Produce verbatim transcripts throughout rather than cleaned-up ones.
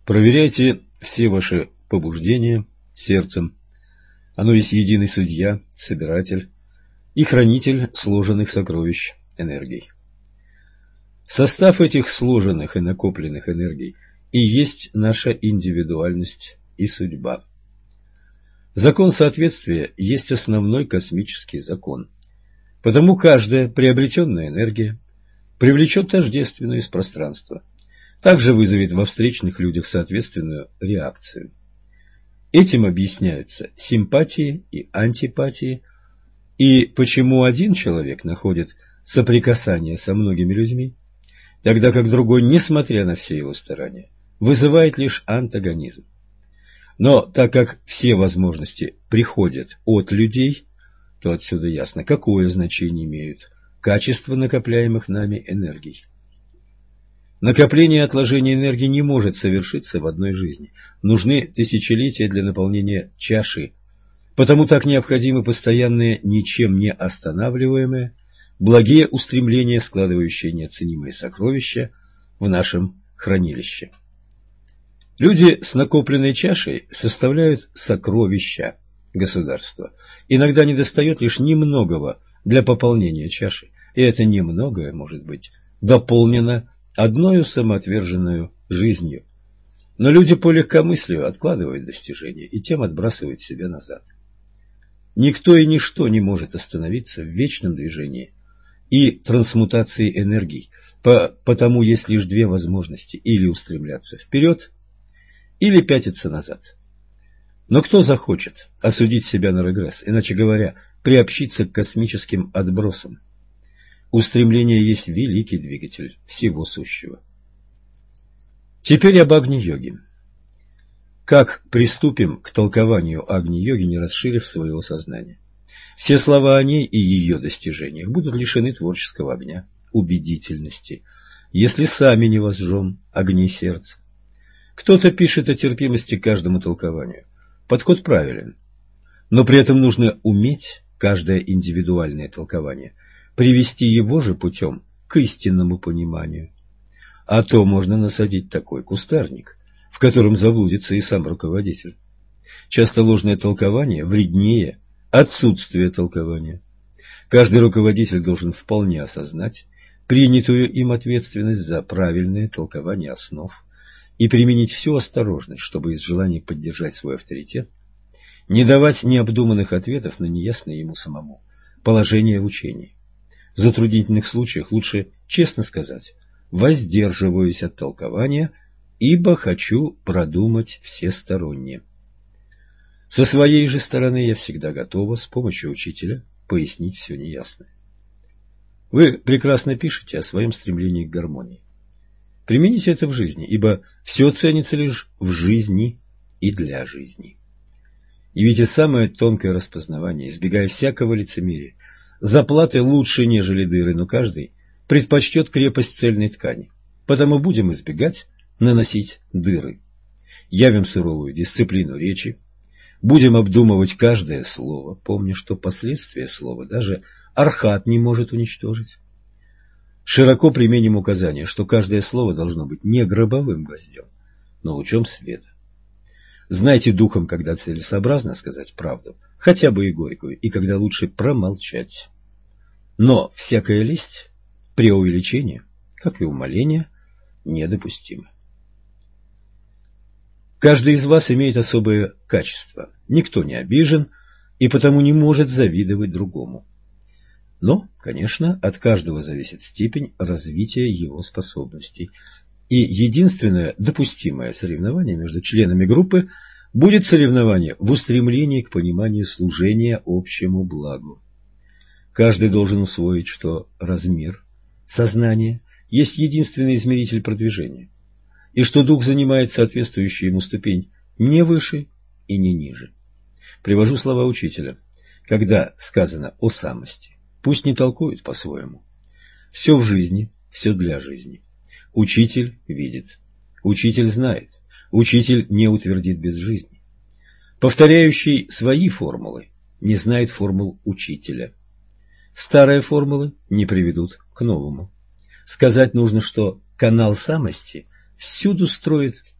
Проверяйте все ваши побуждения сердцем. Оно есть единый судья, собиратель и хранитель сложенных сокровищ энергий. Состав этих сложенных и накопленных энергий и есть наша индивидуальность и судьба. Закон соответствия есть основной космический закон. Потому каждая приобретенная энергия привлечет тождественную из пространства, также вызовет во встречных людях соответственную реакцию. Этим объясняются симпатии и антипатии, и почему один человек находит соприкасание со многими людьми, тогда как другой, несмотря на все его старания, вызывает лишь антагонизм. Но так как все возможности приходят от людей, то отсюда ясно, какое значение имеют качества накопляемых нами энергий. Накопление и отложение энергии не может совершиться в одной жизни. Нужны тысячелетия для наполнения чаши, потому так необходимы постоянные, ничем не останавливаемые, благие устремления, складывающие неоценимые сокровища в нашем хранилище. Люди с накопленной чашей составляют сокровища государства. Иногда недостает лишь немногого для пополнения чаши, и это немногое может быть дополнено одною самоотверженную жизнью. Но люди по легкомыслию откладывают достижения и тем отбрасывают себя назад. Никто и ничто не может остановиться в вечном движении и трансмутации энергий, по, потому есть лишь две возможности: или устремляться вперед, или пятиться назад. Но кто захочет осудить себя на регресс, иначе говоря, приобщиться к космическим отбросам? Устремление есть великий двигатель всего сущего. Теперь об Агни-йоге. Как приступим к толкованию Агни-йоги, не расширив своего сознания? Все слова о ней и ее достижениях будут лишены творческого огня, убедительности, если сами не возжжем огни сердца. Кто-то пишет о терпимости к каждому толкованию. Подход правилен, но при этом нужно уметь каждое индивидуальное толкование привести его же путем к истинному пониманию. А то можно насадить такой кустарник, в котором заблудится и сам руководитель. Часто ложное толкование вреднее отсутствия толкования. Каждый руководитель должен вполне осознать принятую им ответственность за правильное толкование основ и применить всю осторожность, чтобы из желания поддержать свой авторитет не давать необдуманных ответов на неясное ему самому положение в учении. В затруднительных случаях лучше честно сказать: воздерживаюсь от толкования, ибо хочу продумать всесторонне. Со своей же стороны я всегда готова с помощью учителя пояснить все неясное. Вы прекрасно пишете о своем стремлении к гармонии. Примените это в жизни, ибо все ценится лишь в жизни и для жизни. Явите самое тонкое распознавание, избегая всякого лицемерия. Заплаты лучше, нежели дыры, но каждый предпочтет крепость цельной ткани. Потому будем избегать наносить дыры. Явим суровую дисциплину речи. Будем обдумывать каждое слово, помня, что последствия слова даже архат не может уничтожить. Широко применим указание, что каждое слово должно быть не гробовым гвоздем, но лучом света. Знайте духом, когда целесообразно сказать правду, хотя бы и горькую, и когда лучше промолчать. Но всякая лесть, преувеличение, как и умаление, недопустимо. Каждый из вас имеет особые качества. Никто не обижен и потому не может завидовать другому. Но, конечно, от каждого зависит степень развития его способностей. И единственное допустимое соревнование между членами группы будет соревнование в устремлении к пониманию служения общему благу. Каждый должен усвоить, что размер сознания есть единственный измеритель продвижения, и что дух занимает соответствующую ему ступень не выше и не ниже. Привожу слова учителя. Когда сказано о самости, пусть не толкуют по-своему. Все в жизни, все для жизни. Учитель видит, учитель знает, учитель не утвердит без жизни. Повторяющий свои формулы не знает формул учителя. Старые формулы не приведут к новому. Сказать нужно, что канал самости всюду строит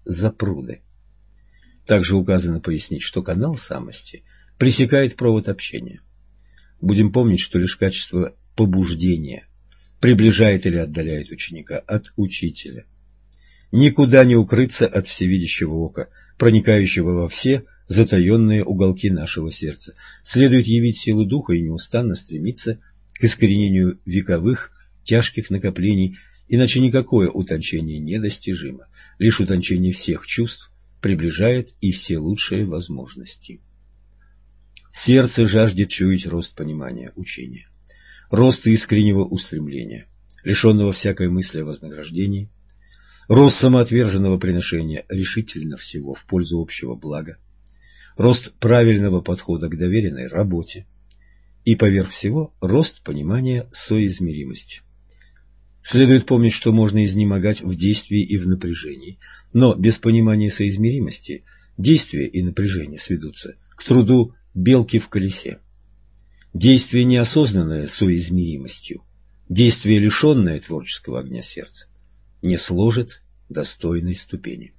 запруды. Также указано пояснить, что канал самости пресекает провод общения. Будем помнить, что лишь качество побуждения приближает или отдаляет ученика от учителя. Никуда не укрыться от всевидящего ока, проникающего во все затаенные уголки нашего сердца. Следует явить силы духа и неустанно стремиться к искоренению вековых тяжких накоплений, иначе никакое утончение недостижимо. Лишь утончение всех чувств приближает и все лучшие возможности. Сердце жаждет чуять рост понимания учения, рост искреннего устремления, лишенного всякой мысли о вознаграждении, рост самоотверженного приношения решительно всего в пользу общего блага, рост правильного подхода к доверенной работе и, поверх всего, рост понимания соизмеримости. Следует помнить, что можно изнемогать в действии и в напряжении, но без понимания соизмеримости действие и напряжение сведутся к труду белки в колесе. Действие, неосознанное соизмеримостью, действие, лишенное творческого огня сердца, не сложит достойной ступени.